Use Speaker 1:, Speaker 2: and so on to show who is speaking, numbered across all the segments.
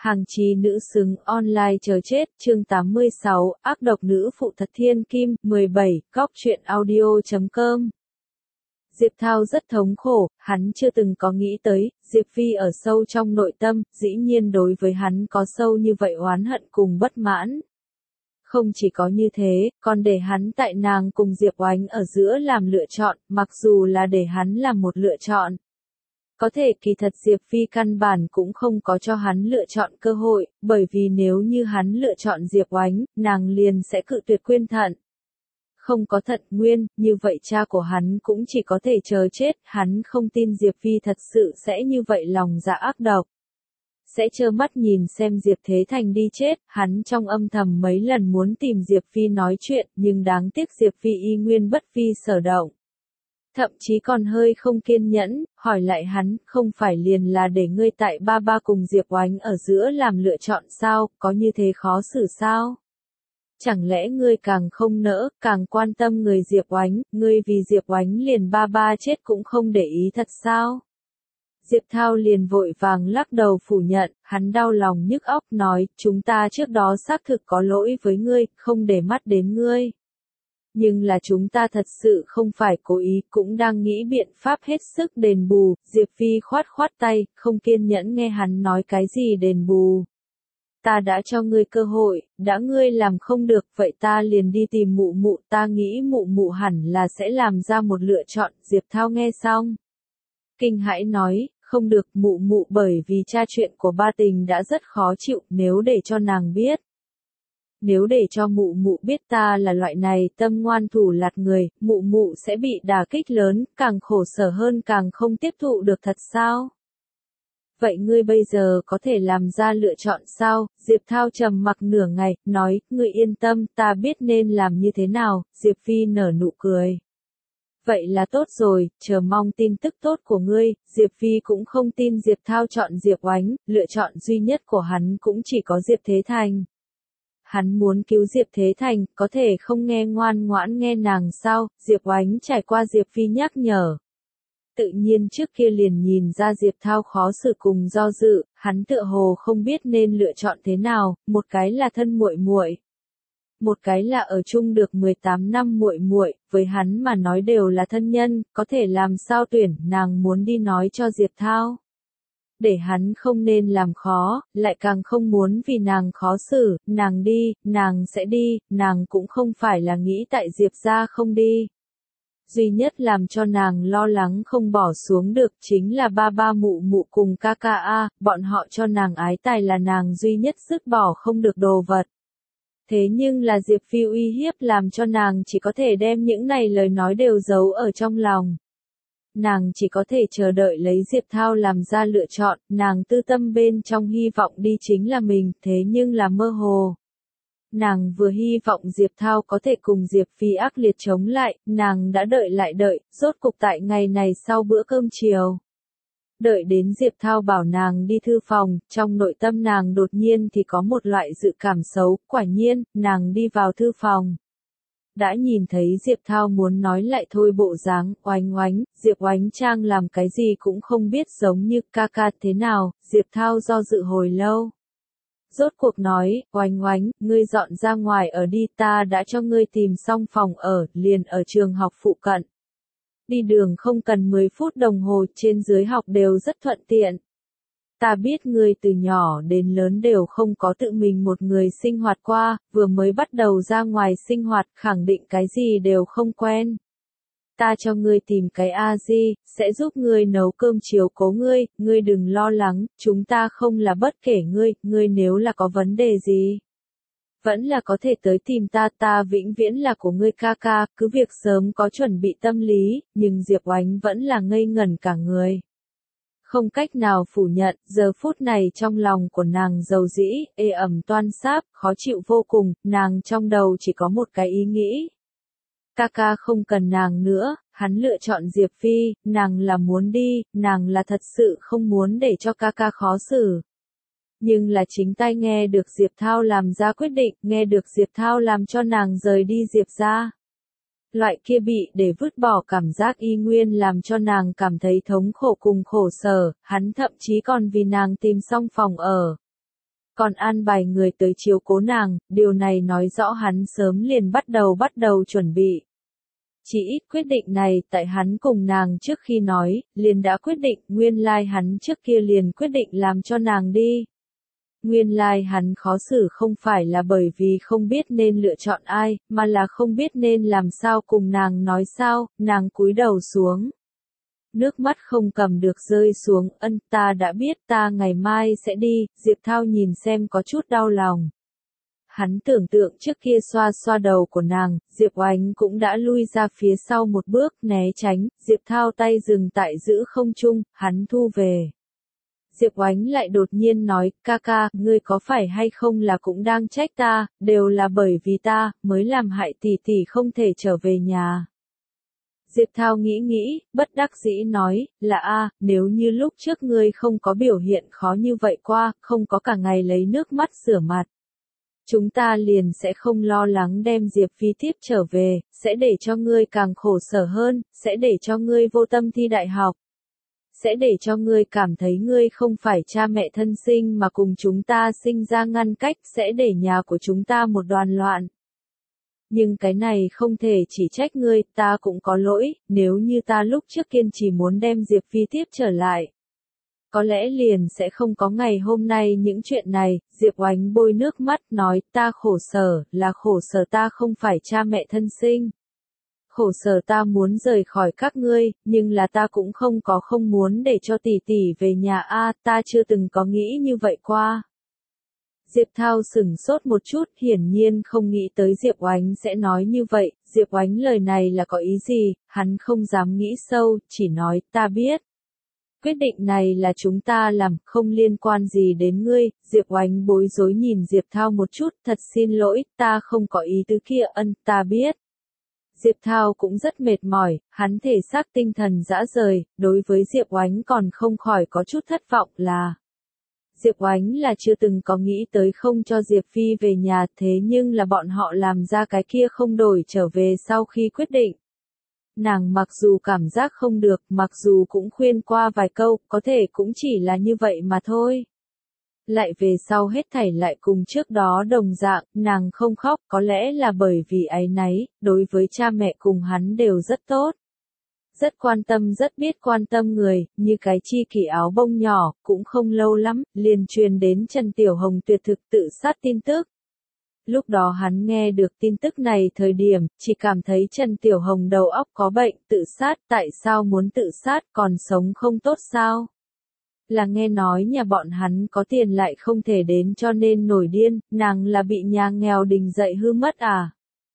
Speaker 1: Hàng chí nữ xứng online chờ chết, chương 86, ác độc nữ phụ thật thiên kim, 17, góc truyện audio.com. Diệp Thao rất thống khổ, hắn chưa từng có nghĩ tới, Diệp Phi ở sâu trong nội tâm, dĩ nhiên đối với hắn có sâu như vậy oán hận cùng bất mãn. Không chỉ có như thế, còn để hắn tại nàng cùng Diệp Oánh ở giữa làm lựa chọn, mặc dù là để hắn làm một lựa chọn. Có thể kỳ thật Diệp Phi căn bản cũng không có cho hắn lựa chọn cơ hội, bởi vì nếu như hắn lựa chọn Diệp Oánh, nàng liền sẽ cự tuyệt quyên thận. Không có thận nguyên, như vậy cha của hắn cũng chỉ có thể chờ chết, hắn không tin Diệp Phi thật sự sẽ như vậy lòng dạ ác độc. Sẽ trơ mắt nhìn xem Diệp Thế Thành đi chết, hắn trong âm thầm mấy lần muốn tìm Diệp Phi nói chuyện, nhưng đáng tiếc Diệp Phi y nguyên bất vi sở động. Thậm chí còn hơi không kiên nhẫn, hỏi lại hắn, không phải liền là để ngươi tại ba ba cùng Diệp Oánh ở giữa làm lựa chọn sao, có như thế khó xử sao? Chẳng lẽ ngươi càng không nỡ, càng quan tâm người Diệp Oánh, ngươi vì Diệp Oánh liền ba ba chết cũng không để ý thật sao? Diệp Thao liền vội vàng lắc đầu phủ nhận, hắn đau lòng nhức óc nói, chúng ta trước đó xác thực có lỗi với ngươi, không để mắt đến ngươi. Nhưng là chúng ta thật sự không phải cố ý, cũng đang nghĩ biện pháp hết sức đền bù. Diệp Phi khoát khoát tay, không kiên nhẫn nghe hắn nói cái gì đền bù. Ta đã cho ngươi cơ hội, đã ngươi làm không được, vậy ta liền đi tìm mụ mụ, ta nghĩ mụ mụ hẳn là sẽ làm ra một lựa chọn. Diệp Thao nghe xong, kinh hãi nói, không được, mụ mụ bởi vì cha chuyện của ba tình đã rất khó chịu, nếu để cho nàng biết. Nếu để cho mụ mụ biết ta là loại này tâm ngoan thủ lạt người, mụ mụ sẽ bị đả kích lớn, càng khổ sở hơn, càng không tiếp thụ được thật sao? Vậy ngươi bây giờ có thể làm ra lựa chọn sao? Diệp Thao trầm mặc nửa ngày, nói, ngươi yên tâm, ta biết nên làm như thế nào. Diệp Phi nở nụ cười. Vậy là tốt rồi, chờ mong tin tức tốt của ngươi. Diệp Phi cũng không tin Diệp Thao chọn Diệp Oánh, lựa chọn duy nhất của hắn cũng chỉ có Diệp Thế Thành. Hắn muốn cứu Diệp Thế Thành, có thể không nghe ngoan ngoãn nghe nàng sao? Diệp Oánh trải qua Diệp Phi nhắc nhở. Tự nhiên trước kia liền nhìn ra Diệp Thao khó xử cùng do dự, hắn tựa hồ không biết nên lựa chọn thế nào, một cái là thân muội muội, một cái là ở chung được 18 năm muội muội, với hắn mà nói đều là thân nhân, có thể làm sao tuyển, nàng muốn đi nói cho Diệp Thao. Để hắn không nên làm khó, lại càng không muốn vì nàng khó xử, nàng đi, nàng sẽ đi, nàng cũng không phải là nghĩ tại Diệp gia không đi. Duy nhất làm cho nàng lo lắng không bỏ xuống được chính là ba ba mụ mụ cùng ca ca a, bọn họ cho nàng ái tài là nàng duy nhất dứt bỏ không được đồ vật. Thế nhưng là Diệp Phi uy hiếp làm cho nàng chỉ có thể đem những này lời nói đều giấu ở trong lòng. Nàng chỉ có thể chờ đợi lấy Diệp Thao làm ra lựa chọn, nàng tư tâm bên trong hy vọng đi chính là mình, thế nhưng là mơ hồ. Nàng vừa hy vọng Diệp Thao có thể cùng Diệp Phi ác liệt chống lại, nàng đã đợi lại đợi, rốt cục tại ngày này sau bữa cơm chiều. Đợi đến Diệp Thao bảo nàng đi thư phòng, trong nội tâm nàng đột nhiên thì có một loại dự cảm xấu, quả nhiên, nàng đi vào thư phòng. Đã nhìn thấy Diệp Thao muốn nói lại thôi bộ dáng, Oánh Oánh, Diệp Oánh Trang làm cái gì cũng không biết giống như ca ca thế nào, Diệp Thao do dự hồi lâu. Rốt cuộc nói, Oánh Oánh, ngươi dọn ra ngoài ở đi, ta đã cho ngươi tìm xong phòng ở, liền ở trường học phụ cận. Đi đường không cần 10 phút đồng hồ, trên dưới học đều rất thuận tiện. Ta biết ngươi từ nhỏ đến lớn đều không có tự mình một người sinh hoạt qua, vừa mới bắt đầu ra ngoài sinh hoạt, khẳng định cái gì đều không quen. Ta cho ngươi tìm cái A-di, sẽ giúp ngươi nấu cơm chiều cố ngươi, ngươi đừng lo lắng, chúng ta không là bất kể ngươi nếu là có vấn đề gì. Vẫn là có thể tới tìm ta, ta vĩnh viễn là của ngươi ca ca, cứ việc sớm có chuẩn bị tâm lý, nhưng Diệp Oánh vẫn là ngây ngẩn cả người. Không cách nào phủ nhận, giờ phút này trong lòng của nàng dầu dĩ, ê ẩm toan sáp, khó chịu vô cùng, nàng trong đầu chỉ có một cái ý nghĩ. Ca ca không cần nàng nữa, hắn lựa chọn Diệp Phi, nàng là muốn đi, nàng là thật sự không muốn để cho ca ca khó xử. Nhưng là chính tai nghe được Diệp Thao làm ra quyết định, nghe được Diệp Thao làm cho nàng rời đi Diệp gia. Loại kia bị để vứt bỏ cảm giác y nguyên làm cho nàng cảm thấy thống khổ cùng khổ sở, hắn thậm chí còn vì nàng tìm xong phòng ở. còn an bài người tới chiếu cố nàng, điều này nói rõ hắn sớm liền bắt đầu chuẩn bị. Chỉ ít quyết định này tại hắn cùng nàng trước khi nói, liền đã quyết định, nguyên lai hắn trước kia liền quyết định làm cho nàng đi. Nguyên lai hắn khó xử không phải là bởi vì không biết nên lựa chọn ai, mà là không biết nên làm sao cùng nàng nói sao, nàng cúi đầu xuống. Nước mắt không cầm được rơi xuống, ta đã biết ta ngày mai sẽ đi, Diệp Thao nhìn xem có chút đau lòng. Hắn tưởng tượng trước kia xoa xoa đầu của nàng, Diệp Oánh cũng đã lui ra phía sau một bước, né tránh, Diệp Thao tay dừng tại giữ không trung, hắn thu về. Diệp Oánh lại đột nhiên nói, ca ca, ngươi có phải hay không là cũng đang trách ta, đều là bởi vì ta, mới làm hại tỷ tỷ không thể trở về nhà. Diệp Thao nghĩ, bất đắc dĩ nói, là nếu như lúc trước ngươi không có biểu hiện khó như vậy qua, không có cả ngày lấy nước mắt rửa mặt. Chúng ta liền sẽ không lo lắng đem Diệp Phi tiếp trở về, sẽ để cho ngươi càng khổ sở hơn, sẽ để cho ngươi vô tâm thi đại học. Sẽ để cho ngươi cảm thấy ngươi không phải cha mẹ thân sinh mà cùng chúng ta sinh ra ngăn cách, sẽ để nhà của chúng ta một đoàn loạn. Nhưng cái này không thể chỉ trách ngươi, ta cũng có lỗi, nếu như ta lúc trước kiên trì muốn đem Diệp Phi tiếp trở lại. Có lẽ liền sẽ không có ngày hôm nay những chuyện này, Diệp Oánh bôi nước mắt nói, ta khổ sở, là khổ sở ta không phải cha mẹ thân sinh. Khổ sở ta muốn rời khỏi các ngươi, nhưng là ta cũng không muốn để cho tỷ tỷ về nhà ta chưa từng có nghĩ như vậy qua. Diệp Thao sửng sốt một chút, hiển nhiên không nghĩ tới Diệp Oánh sẽ nói như vậy, Diệp Oánh lời này là có ý gì, hắn không dám nghĩ sâu, chỉ nói, ta biết. Quyết định này là chúng ta làm, không liên quan gì đến ngươi, Diệp Oánh bối rối nhìn Diệp Thao một chút, thật xin lỗi, ta không có ý tứ kia, ta biết. Diệp Thao cũng rất mệt mỏi, hắn thể xác tinh thần rã rời, đối với Diệp Oánh còn không khỏi có chút thất vọng là. Diệp Oánh là chưa từng có nghĩ tới không cho Diệp Phi về nhà, thế nhưng là bọn họ làm ra cái kia không đổi trở về sau khi quyết định. Nàng mặc dù cảm giác không được, mặc dù cũng khuyên qua vài câu, có thể cũng chỉ là như vậy mà thôi. Lại về sau hết thảy lại cùng trước đó đồng dạng, nàng không khóc, có lẽ là bởi vì áy náy, đối với cha mẹ cùng hắn đều rất tốt. Rất quan tâm, rất biết quan tâm người, như cái chi kỷ áo bông nhỏ, cũng không lâu lắm, liền truyền đến Trần Tiểu Hồng tuyệt thực tự sát tin tức. Lúc đó hắn nghe được tin tức này thời điểm, chỉ cảm thấy Trần Tiểu Hồng đầu óc có bệnh, tự sát, tại sao muốn tự sát, còn sống không tốt sao? Là nghe nói nhà bọn hắn có tiền lại không thể đến cho nên nổi điên, nàng là bị nhà nghèo đình dậy hư mất à?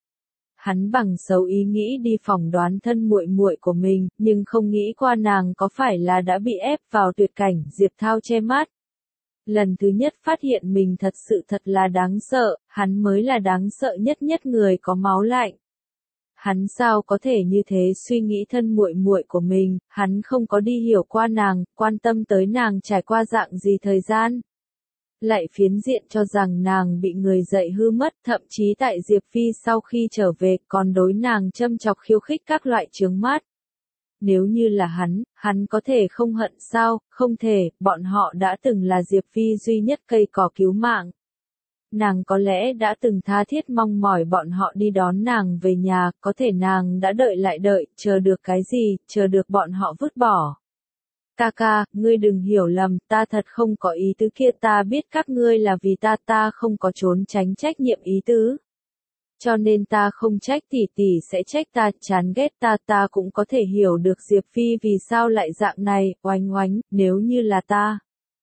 Speaker 1: Hắn bằng xấu ý nghĩ đi phỏng đoán thân muội muội của mình, nhưng không nghĩ qua nàng có phải là đã bị ép vào tuyệt cảnh, Diệp Thao che mắt. Lần thứ nhất phát hiện mình thật sự thật là đáng sợ, hắn mới là đáng sợ nhất người có máu lạnh. Hắn sao có thể như thế suy nghĩ thân muội muội của mình, hắn không có đi hiểu qua nàng, quan tâm tới nàng trải qua dạng gì thời gian. Lại phiến diện cho rằng nàng bị người dạy hư mất, thậm chí tại Diệp Phi sau khi trở về còn đối nàng châm chọc khiêu khích các loại chướng mắt. Nếu như là hắn có thể không hận sao, không thể, bọn họ đã từng là Diệp Phi duy nhất cây cỏ cứu mạng. Nàng có lẽ đã từng tha thiết mong mỏi bọn họ đi đón nàng về nhà, có thể nàng đã đợi lại đợi, chờ được cái gì, chờ được bọn họ vứt bỏ. Ca ca, ngươi đừng hiểu lầm, ta thật không có ý tứ kia, ta biết các ngươi là vì ta không có trốn tránh trách nhiệm ý tứ. Cho nên ta không trách tỷ sẽ trách ta, chán ghét ta cũng có thể hiểu được Diệp Phi vì sao lại dạng này, oánh, nếu như là ta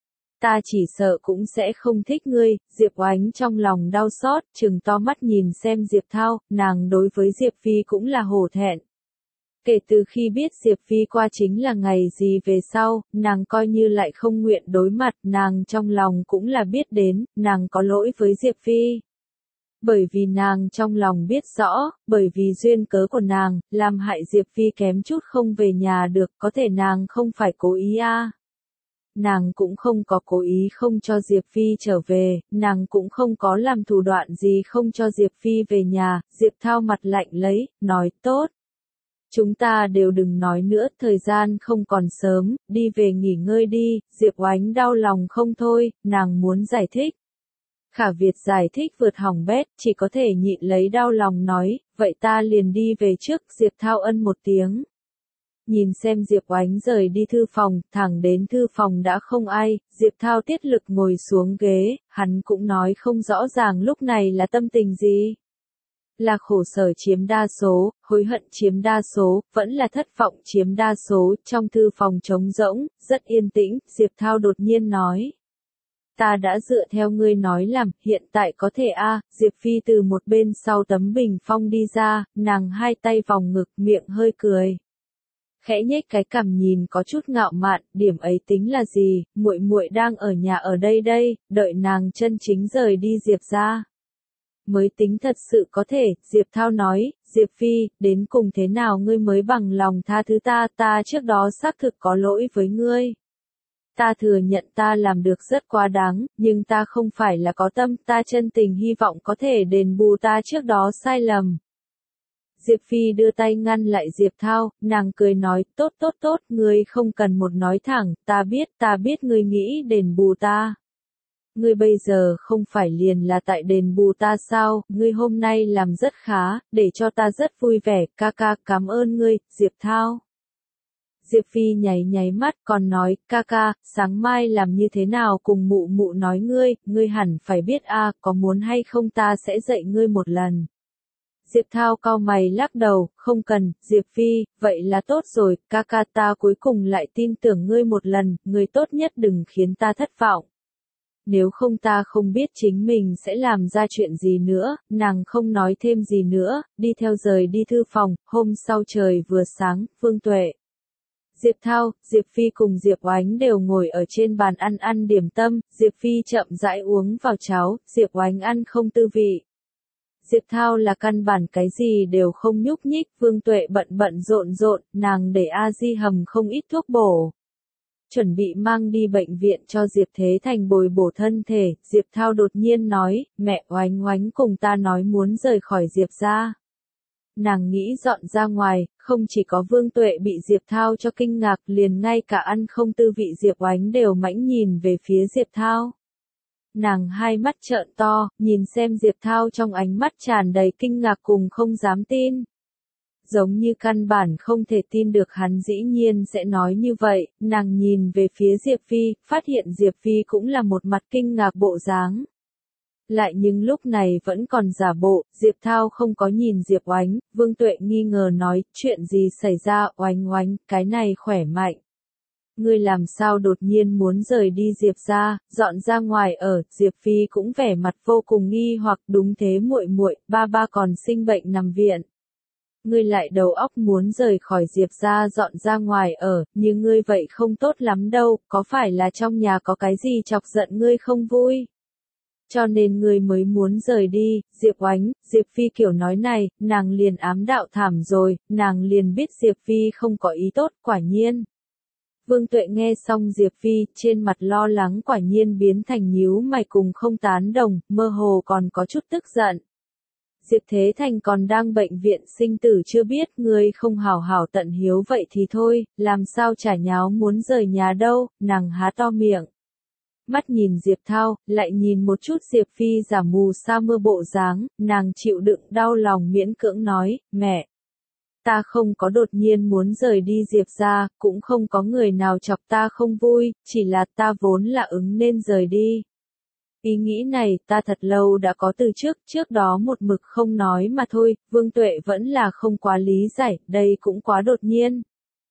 Speaker 1: chỉ sợ cũng sẽ không thích ngươi, Diệp Oánh trong lòng đau xót, trừng to mắt nhìn xem Diệp Thao, nàng đối với Diệp Phi cũng là hổ thẹn. Kể từ khi biết Diệp Phi qua chính là ngày gì về sau, nàng coi như lại không nguyện đối mặt, nàng trong lòng cũng là biết đến, nàng có lỗi với Diệp Phi. Bởi vì nàng trong lòng biết rõ, bởi vì duyên cớ của nàng, làm hại Diệp Phi kém chút không về nhà được, có thể nàng không phải cố ý Nàng cũng không có cố ý không cho Diệp Phi trở về, nàng cũng không có làm thủ đoạn gì không cho Diệp Phi về nhà, Diệp Thao mặt lạnh lấy, nói tốt. Chúng ta đều đừng nói nữa, thời gian không còn sớm, đi về nghỉ ngơi đi, Diệp Oánh đau lòng không thôi, nàng muốn giải thích. Khả Việt giải thích vượt hỏng bét, chỉ có thể nhịn lấy đau lòng nói, vậy ta liền đi về trước, Diệp Thao ân một tiếng. Nhìn xem Diệp Oánh rời đi thư phòng, thẳng đến thư phòng đã không ai, Diệp Thao tiết lực ngồi xuống ghế, hắn cũng nói không rõ ràng lúc này là tâm tình gì. Là khổ sở chiếm đa số, hối hận chiếm đa số, vẫn là thất vọng chiếm đa số, trong thư phòng trống rỗng, rất yên tĩnh, Diệp Thao đột nhiên nói. Ta đã dựa theo ngươi nói làm, hiện tại có thể Diệp Phi từ một bên sau tấm bình phong đi ra, nàng hai tay vòng ngực, miệng hơi cười. Khẽ nhếch cái cằm nhìn có chút ngạo mạn, điểm ấy tính là gì, muội muội đang ở nhà ở đây đây, đợi nàng chân chính rời đi Diệp ra. Mới tính thật sự có thể, Diệp Thao nói, Diệp Phi, đến cùng thế nào ngươi mới bằng lòng tha thứ ta trước đó xác thực có lỗi với ngươi. Ta thừa nhận ta làm được rất quá đáng, nhưng ta không phải là có tâm, ta chân tình hy vọng có thể đền bù ta trước đó sai lầm. Diệp Phi đưa tay ngăn lại Diệp Thao, nàng cười nói, tốt, ngươi không cần một nói thẳng, ta biết ngươi nghĩ đền bù ta. Ngươi bây giờ không phải liền là tại đền bù ta sao, ngươi hôm nay làm rất khá, để cho ta rất vui vẻ, ca cảm ơn ngươi, Diệp Thao. Diệp Phi nháy mắt còn nói, ca, sáng mai làm như thế nào cùng mụ nói ngươi hẳn phải biết có muốn hay không ta sẽ dạy ngươi một lần. Diệp Thao cau mày lắc đầu, không cần, Diệp Phi, vậy là tốt rồi, ca ta cuối cùng lại tin tưởng ngươi một lần, ngươi tốt nhất đừng khiến ta thất vọng. Nếu không ta không biết chính mình sẽ làm ra chuyện gì nữa, nàng không nói thêm gì nữa, đi theo rời đi thư phòng, hôm sau trời vừa sáng, Vương Tuệ. Diệp Thao, Diệp Phi cùng Diệp Oánh đều ngồi ở trên bàn ăn điểm tâm, Diệp Phi chậm rãi uống vào cháo, Diệp Oánh ăn không tư vị. Diệp Thao là căn bản cái gì đều không nhúc nhích, Vương Tuệ bận rộn, nàng để A Di hầm không ít thuốc bổ. Chuẩn bị mang đi bệnh viện cho Diệp Thế Thành bồi bổ thân thể, Diệp Thao đột nhiên nói, mẹ Oánh cùng ta nói muốn rời khỏi Diệp ra. Nàng nghĩ dọn ra ngoài, không chỉ có Vương Tuệ bị Diệp Thao cho kinh ngạc, liền ngay cả ăn không tư vị Diệp Oánh đều mãnh nhìn về phía Diệp Thao. Nàng hai mắt trợn to, nhìn xem Diệp Thao trong ánh mắt tràn đầy kinh ngạc cùng không dám tin. Giống như căn bản không thể tin được hắn dĩ nhiên sẽ nói như vậy, nàng nhìn về phía Diệp Phi, phát hiện Diệp Phi cũng là một mặt kinh ngạc bộ dáng. Lại nhưng lúc này vẫn còn giả bộ, Diệp Thao không có nhìn Diệp Oánh, Vương Tuệ nghi ngờ nói, chuyện gì xảy ra, Oánh, cái này khỏe mạnh. Ngươi làm sao đột nhiên muốn rời đi Diệp ra, dọn ra ngoài ở, Diệp Phi cũng vẻ mặt vô cùng nghi hoặc đúng thế muội, ba còn sinh bệnh nằm viện. Ngươi lại đầu óc muốn rời khỏi Diệp ra dọn ra ngoài ở, nhưng ngươi vậy không tốt lắm đâu, có phải là trong nhà có cái gì chọc giận ngươi không vui? Cho nên ngươi mới muốn rời đi, Diệp Oánh, Diệp Phi kiểu nói này, nàng liền ám đạo thảm rồi, nàng liền biết Diệp Phi không có ý tốt, quả nhiên. Vương Tuệ nghe xong Diệp Phi, trên mặt lo lắng quả nhiên biến thành nhíu mày cùng không tán đồng, mơ hồ còn có chút tức giận. Diệp Thế Thành còn đang bệnh viện sinh tử chưa biết, ngươi không hảo hảo tận hiếu vậy thì thôi, làm sao chả nháo muốn rời nhà đâu, nàng há to miệng. Mắt nhìn Diệp Thao, lại nhìn một chút Diệp Phi giả mù sa mưa bộ dáng, nàng chịu đựng đau lòng miễn cưỡng nói, mẹ. Ta không có đột nhiên muốn rời đi Diệp ra, cũng không có người nào chọc ta không vui, chỉ là ta vốn là ứng nên rời đi. Ý nghĩ này ta thật lâu đã có từ trước đó một mực không nói mà thôi, Vương Tuệ vẫn là không quá lý giải, đây cũng quá đột nhiên.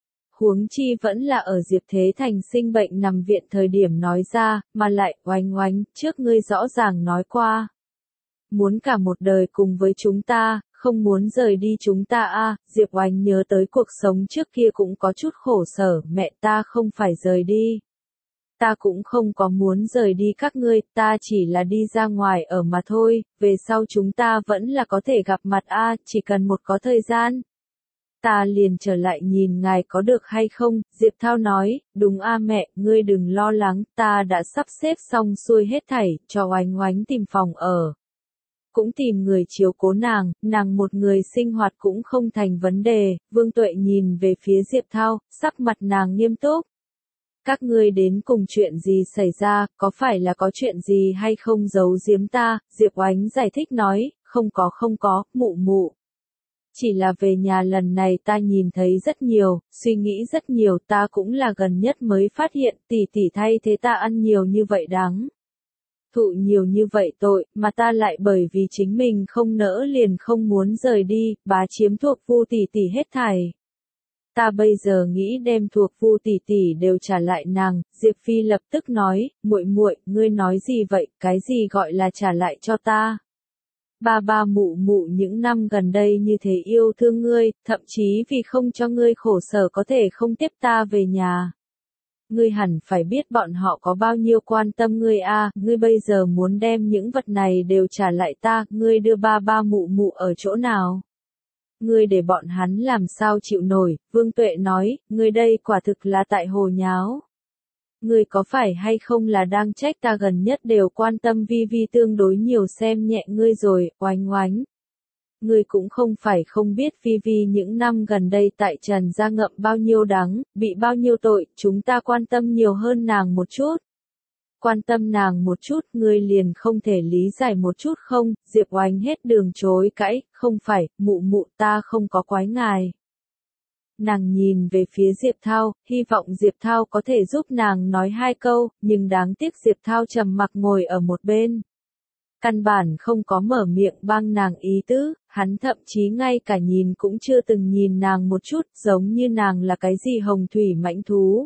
Speaker 1: Huống chi vẫn là ở Diệp Thế Thành sinh bệnh nằm viện thời điểm nói ra, mà lại, Oánh, trước ngươi rõ ràng nói qua. Muốn cả một đời cùng với chúng ta, không muốn rời đi chúng ta Diệp Oánh nhớ tới cuộc sống trước kia cũng có chút khổ sở, mẹ ta không phải rời đi. Ta cũng không có muốn rời đi các ngươi, ta chỉ là đi ra ngoài ở mà thôi, về sau chúng ta vẫn là có thể gặp mặt chỉ cần một có thời gian. Ta liền trở lại nhìn ngài có được hay không, Diệp Thao nói, đúng mẹ, ngươi đừng lo lắng, ta đã sắp xếp xong xuôi hết thảy, cho Oánh tìm phòng ở. Cũng tìm người chiếu cố nàng một người sinh hoạt cũng không thành vấn đề, Vương Tuệ nhìn về phía Diệp Thao, sắc mặt nàng nghiêm túc. Các ngươi đến cùng chuyện gì xảy ra, có phải là có chuyện gì hay không giấu giếm ta, Diệp Oánh giải thích nói, không có, mụ mụ. Chỉ là về nhà lần này ta nhìn thấy rất nhiều, suy nghĩ rất nhiều, ta cũng là gần nhất mới phát hiện tỷ tỷ thay thế ta ăn nhiều như vậy đáng. Thụ nhiều như vậy tội, mà ta lại bởi vì chính mình không nỡ liền không muốn rời đi, bá chiếm thuộc Vu tỷ tỷ hết thảy. Ta bây giờ nghĩ đem thuộc Vu tỷ tỷ đều trả lại nàng, Diệp Phi lập tức nói, muội muội, ngươi nói gì vậy, cái gì gọi là trả lại cho ta? Ba mụ mụ những năm gần đây như thế yêu thương ngươi, thậm chí vì không cho ngươi khổ sở có thể không tiếp ta về nhà. Ngươi hẳn phải biết bọn họ có bao nhiêu quan tâm ngươi a, ngươi bây giờ muốn đem những vật này đều trả lại ta, ngươi đưa ba mụ mụ ở chỗ nào? Ngươi để bọn hắn làm sao chịu nổi, Vương Tuệ nói, ngươi đây quả thực là tại hồ nháo. Ngươi có phải hay không là đang trách ta gần nhất đều quan tâm Vi Vi tương đối nhiều xem nhẹ ngươi rồi, oánh oánh. Ngươi cũng không phải không biết Vi Vi những năm gần đây tại Trần gia ngậm bao nhiêu đắng, bị bao nhiêu tội, chúng ta quan tâm nhiều hơn nàng một chút. Quan tâm nàng một chút, ngươi liền không thể lý giải một chút không, Diệp Oánh hết đường chối cãi, không phải, mụ mụ ta không có quái ngài. Nàng nhìn về phía Diệp Thao, hy vọng Diệp Thao có thể giúp nàng nói hai câu, nhưng đáng tiếc Diệp Thao trầm mặc ngồi ở một bên. Căn bản không có mở miệng bang nàng ý tứ, hắn thậm chí ngay cả nhìn cũng chưa từng nhìn nàng một chút, giống như nàng là cái gì hồng thủy mãnh thú.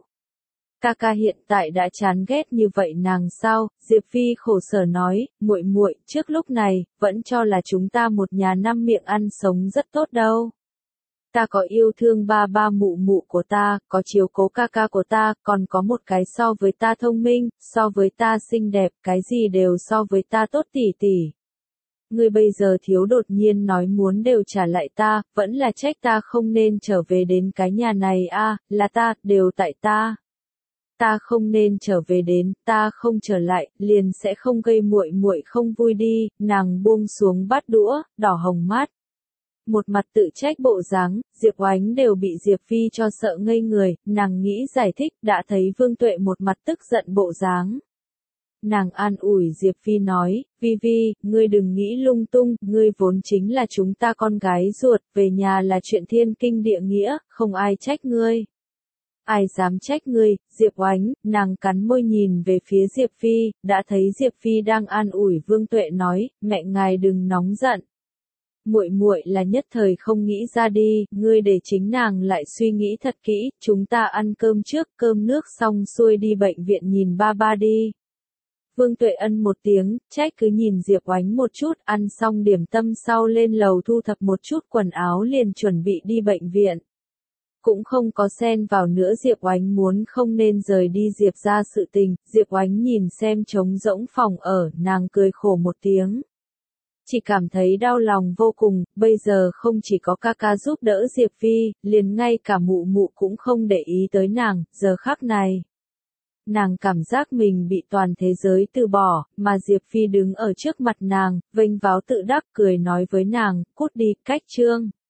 Speaker 1: Ca hiện tại đã chán ghét như vậy nàng sao? Diệp Phi khổ sở nói, muội muội, trước lúc này, vẫn cho là chúng ta một nhà năm miệng ăn sống rất tốt đâu. Ta có yêu thương ba mụ mụ của ta, có chiếu cố ca của ta, còn có một cái so với ta thông minh, so với ta xinh đẹp, cái gì đều so với ta tốt tỉ tỉ. Ngươi bây giờ thiếu đột nhiên nói muốn đều trả lại ta, vẫn là trách ta không nên trở về đến cái nhà này a, là ta, đều tại ta. Ta không nên trở về đến, ta không trở lại, liền sẽ không gây muội muội không vui đi, nàng buông xuống bát đũa, đỏ hồng mắt. Một mặt tự trách bộ dáng, Diệp Oánh đều bị Diệp Phi cho sợ ngây người, nàng nghĩ giải thích, đã thấy Vương Tuệ một mặt tức giận bộ dáng. Nàng an ủi Diệp Phi nói, Vi Vi, ngươi đừng nghĩ lung tung, ngươi vốn chính là chúng ta con gái ruột, về nhà là chuyện thiên kinh địa nghĩa, không ai trách ngươi. Ai dám trách ngươi, Diệp Oánh, nàng cắn môi nhìn về phía Diệp Phi, đã thấy Diệp Phi đang an ủi Vương Tuệ nói, mẹ ngài đừng nóng giận. Muội muội là nhất thời không nghĩ ra đi, ngươi để chính nàng lại suy nghĩ thật kỹ, chúng ta ăn cơm trước, cơm nước xong xuôi đi bệnh viện nhìn ba đi. Vương Tuệ ân một tiếng, trách cứ nhìn Diệp Oánh một chút, ăn xong điểm tâm sau lên lầu thu thập một chút quần áo liền chuẩn bị đi bệnh viện. Cũng không có xen vào nữa Diệp Oánh muốn không nên rời đi Diệp ra sự tình, Diệp Oánh nhìn xem trống rỗng phòng ở, nàng cười khổ một tiếng. Chỉ cảm thấy đau lòng vô cùng, bây giờ không chỉ có ca giúp đỡ Diệp Phi, liền ngay cả mụ mụ cũng không để ý tới nàng, giờ khắc này. Nàng cảm giác mình bị toàn thế giới từ bỏ, mà Diệp Phi đứng ở trước mặt nàng, vênh váo tự đắc cười nói với nàng, cút đi, cách chương.